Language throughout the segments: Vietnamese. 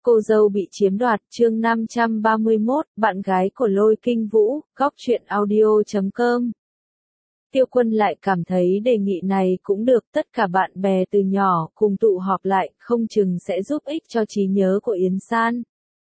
Cô dâu bị chiếm đoạt, chương 531, bạn gái của Lôi Kinh Vũ, góc truyện audio.com. Tiêu Quân lại cảm thấy đề nghị này cũng được, tất cả bạn bè từ nhỏ cùng tụ họp lại, không chừng sẽ giúp ích cho trí nhớ của Yến San.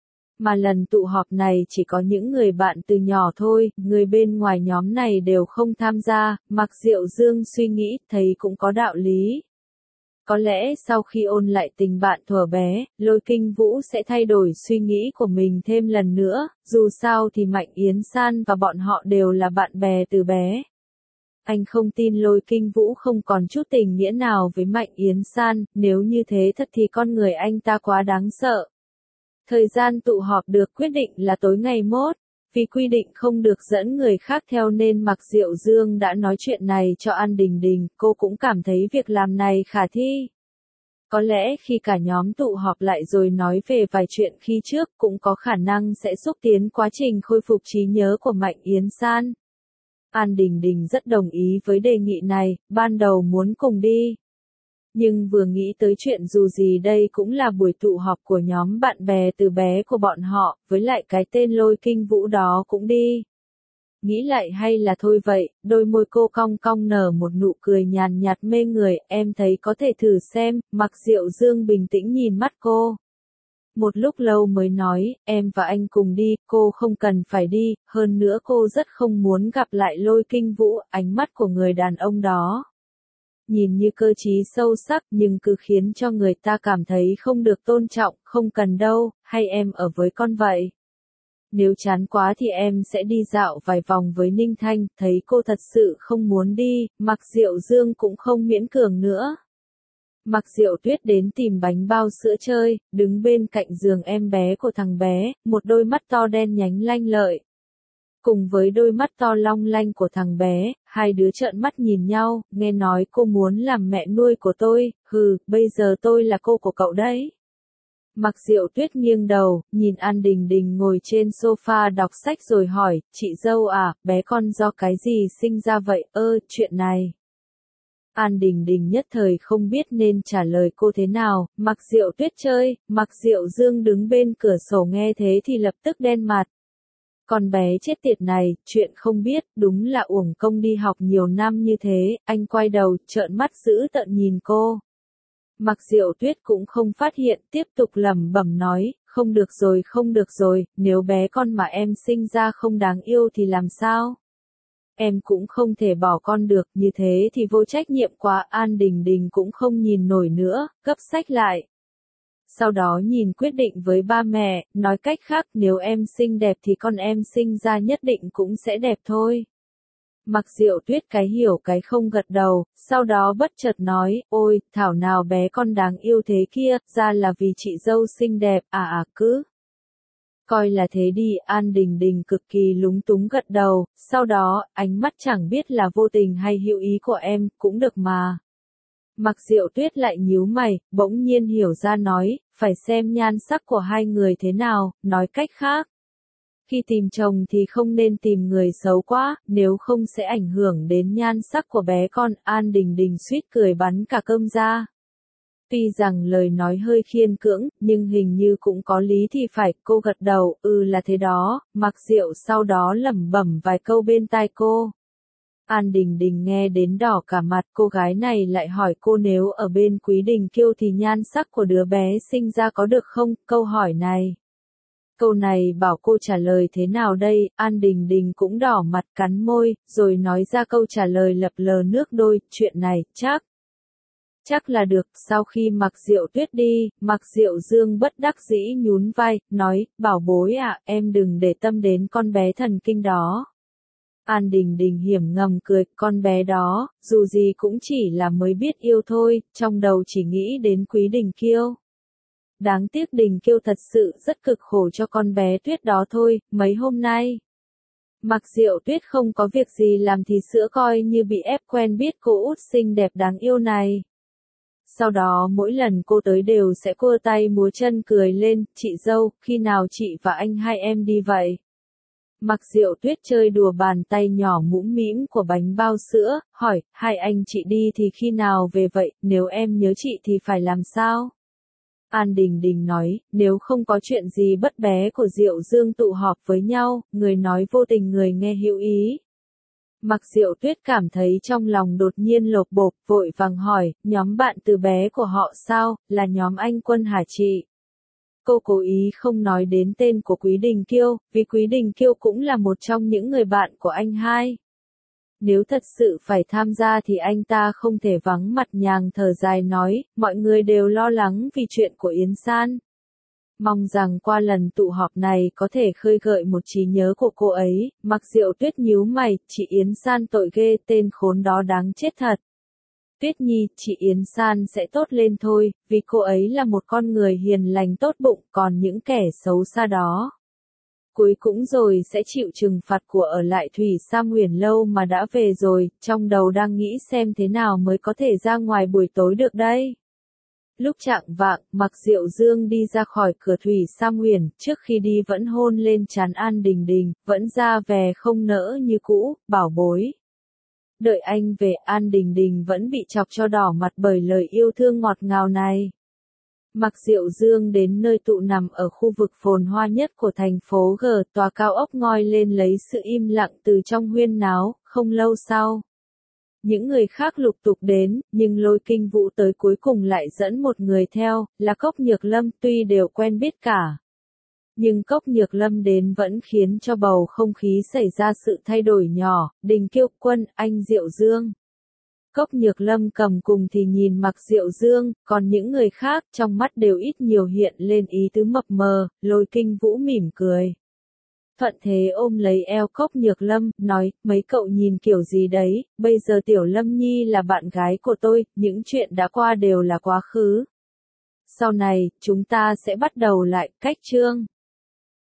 Mà lần tụ họp này chỉ có những người bạn từ nhỏ thôi, người bên ngoài nhóm này đều không tham gia, Mạc Diệu Dương suy nghĩ, thấy cũng có đạo lý. Có lẽ sau khi ôn lại tình bạn thuở bé, Lôi Kinh Vũ sẽ thay đổi suy nghĩ của mình thêm lần nữa, dù sao thì Mạnh Yến San và bọn họ đều là bạn bè từ bé. Anh không tin Lôi Kinh Vũ không còn chút tình nghĩa nào với Mạnh Yến San, nếu như thế thật thì con người anh ta quá đáng sợ. Thời gian tụ họp được quyết định là tối ngày mốt. Vì quy định không được dẫn người khác theo nên Mạc Diệu Dương đã nói chuyện này cho An Đình Đình, cô cũng cảm thấy việc làm này khả thi. Có lẽ khi cả nhóm tụ họp lại rồi nói về vài chuyện khi trước cũng có khả năng sẽ xúc tiến quá trình khôi phục trí nhớ của Mạnh Yến San. An Đình Đình rất đồng ý với đề nghị này, ban đầu muốn cùng đi. Nhưng vừa nghĩ tới chuyện dù gì đây cũng là buổi tụ họp của nhóm bạn bè từ bé của bọn họ, với lại cái tên Lôi Kinh Vũ đó cũng đi. Nghĩ lại hay là thôi vậy, đôi môi cô cong cong nở một nụ cười nhàn nhạt mê người, em thấy có thể thử xem, Mạc Diệu Dương bình tĩnh nhìn mắt cô. Một lúc lâu mới nói, em và anh cùng đi, cô không cần phải đi, hơn nữa cô rất không muốn gặp lại Lôi Kinh Vũ, ánh mắt của người đàn ông đó. Nhìn như cơ trí sâu sắc nhưng cứ khiến cho người ta cảm thấy không được tôn trọng, không cần đâu, hay em ở với con vậy. Nếu chán quá thì em sẽ đi dạo vài vòng với Ninh Thanh, thấy cô thật sự không muốn đi, Mạc Diệu Dương cũng không miễn cường nữa. Mạc Diệu Tuyết đến tìm bánh bao sữa chơi, đứng bên cạnh giường em bé của thằng bé, một đôi mắt to đen nhánh lanh lợi. Cùng với đôi mắt to long lanh của thằng bé, hai đứa trợn mắt nhìn nhau, nghe nói cô muốn làm mẹ nuôi của tôi, hừ, bây giờ tôi là cô của cậu đấy. Mạc Diệu Tuyết nghiêng đầu, nhìn An Đình Đình ngồi trên sofa đọc sách rồi hỏi, chị dâu à, bé con do cái gì sinh ra vậy, chuyện này. An Đình Đình nhất thời không biết nên trả lời cô thế nào, Mạc Diệu Tuyết chơi, Mạc Diệu Dương đứng bên cửa sổ nghe thế thì lập tức đen mặt. Con bé chết tiệt này, chuyện không biết, đúng là uổng công đi học nhiều năm như thế, anh quay đầu, trợn mắt dữ tợn nhìn cô. Mạc Diệu Tuyết cũng không phát hiện, tiếp tục lẩm bẩm nói, không được rồi, nếu bé con mà em sinh ra không đáng yêu thì làm sao? Em cũng không thể bỏ con được, như thế thì vô trách nhiệm quá, An Đình Đình cũng không nhìn nổi nữa, gấp sách lại. Sau đó nhìn quyết định với ba mẹ, nói cách khác nếu em xinh đẹp thì con em sinh ra nhất định cũng sẽ đẹp thôi. Mạc Diệu Tuyết cái hiểu cái không gật đầu, sau đó bất chợt nói, ôi, thảo nào bé con đáng yêu thế kia, ra là vì chị dâu xinh đẹp, cứ. Coi là thế đi, An Đình Đình cực kỳ lúng túng gật đầu, sau đó, ánh mắt chẳng biết là vô tình hay hữu ý của em, cũng được mà. Mạc Diệu Tuyết lại nhíu mày, bỗng nhiên hiểu ra nói, phải xem nhan sắc của hai người thế nào, nói cách khác. Khi tìm chồng thì không nên tìm người xấu quá, nếu không sẽ ảnh hưởng đến nhan sắc của bé con, An Đình Đình suýt cười bắn cả cơm ra. Tuy rằng lời nói hơi khiên cưỡng, nhưng hình như cũng có lý thì phải, cô gật đầu, là thế đó, Mạc Diệu sau đó lẩm bẩm vài câu bên tai cô. An Đình Đình nghe đến đỏ cả mặt, cô gái này lại hỏi cô nếu ở bên Quý Đình Kiêu thì nhan sắc của đứa bé sinh ra có được không, câu hỏi này. Câu này bảo cô trả lời thế nào đây, An Đình Đình cũng đỏ mặt cắn môi, rồi nói ra câu trả lời lập lờ nước đôi, chuyện này, chắc là được, sau khi Mạc Diệu Tuyết đi, Mạc Diệu Dương bất đắc dĩ nhún vai, nói, bảo bối à, em đừng để tâm đến con bé thần kinh đó. An Đình Đình hiểm ngầm cười, con bé đó, dù gì cũng chỉ là mới biết yêu thôi, trong đầu chỉ nghĩ đến Quý Đình Kiêu. Đáng tiếc Đình Kiêu thật sự rất cực khổ cho con bé Tuyết đó thôi, mấy hôm nay. Mạc Diệu Tuyết không có việc gì làm thì sữa coi như bị ép quen biết cô út xinh đẹp đáng yêu này. Sau đó mỗi lần cô tới đều sẽ cua tay múa chân cười lên, chị dâu, khi nào chị và anh hai em đi vậy? Mạc Diệu Tuyết chơi đùa bàn tay nhỏ mũm mĩm của bánh bao sữa, hỏi, hai anh chị đi thì khi nào về vậy, nếu em nhớ chị thì phải làm sao? An Đình Đình nói, nếu không có chuyện gì bất bé của Diệu Dương tụ họp với nhau, người nói vô tình người nghe hữu ý. Mặc Diệu Tuyết cảm thấy trong lòng đột nhiên lột bột, vội vàng hỏi, nhóm bạn từ bé của họ sao, là nhóm anh Quân hả chị? Cô cố ý không nói đến tên của Quý Đình Kiêu, vì Quý Đình Kiêu cũng là một trong những người bạn của anh hai. Nếu thật sự phải tham gia thì anh ta không thể vắng mặt, nhàng thở dài nói, mọi người đều lo lắng vì chuyện của Yến San. Mong rằng qua lần tụ họp này có thể khơi gợi một trí nhớ của cô ấy. Mặc Diệu Tuyết nhíu mày, chị Yến San tội ghê, tên khốn đó đáng chết thật. Tuyết Nhi, chị Yến San sẽ tốt lên thôi, vì cô ấy là một con người hiền lành tốt bụng, còn những kẻ xấu xa đó cuối cũng rồi sẽ chịu trừng phạt của ở lại Thủy Sa Nguyền lâu mà đã về rồi, trong đầu đang nghĩ xem thế nào mới có thể ra ngoài buổi tối được đây. Lúc chạng vạng, Mặc Diệu Dương đi ra khỏi cửa Thủy Sa Nguyền, trước khi đi vẫn hôn lên trán An Đình Đình, vẫn ra vẻ không nỡ như cũ, bảo bối. Đợi anh về, An Đình Đình vẫn bị chọc cho đỏ mặt bởi lời yêu thương ngọt ngào này. Mặc Diệu Dương đến nơi tụ nằm ở khu vực phồn hoa nhất của thành phố G, tòa cao ốc ngoi lên lấy sự im lặng từ trong huyên náo. Không lâu sau, những người khác lục tục đến, nhưng Lôi Kinh Vũ tới cuối cùng lại dẫn một người theo, là Cốc Nhược Lâm. Tuy đều quen biết cả, nhưng Cốc Nhược Lâm đến vẫn khiến cho bầu không khí xảy ra sự thay đổi nhỏ. Đình Kiêu Quân, anh Diệu Dương. Cốc Nhược Lâm cầm cùng thì nhìn Mặc Diệu Dương, còn những người khác trong mắt đều ít nhiều hiện lên ý tứ mập mờ. Lôi Kinh Vũ mỉm cười. Thuận thế ôm lấy eo Cốc Nhược Lâm, nói, mấy cậu nhìn kiểu gì đấy, bây giờ Tiểu Lâm Nhi là bạn gái của tôi, những chuyện đã qua đều là quá khứ. Sau này, chúng ta sẽ bắt đầu lại, cách chương.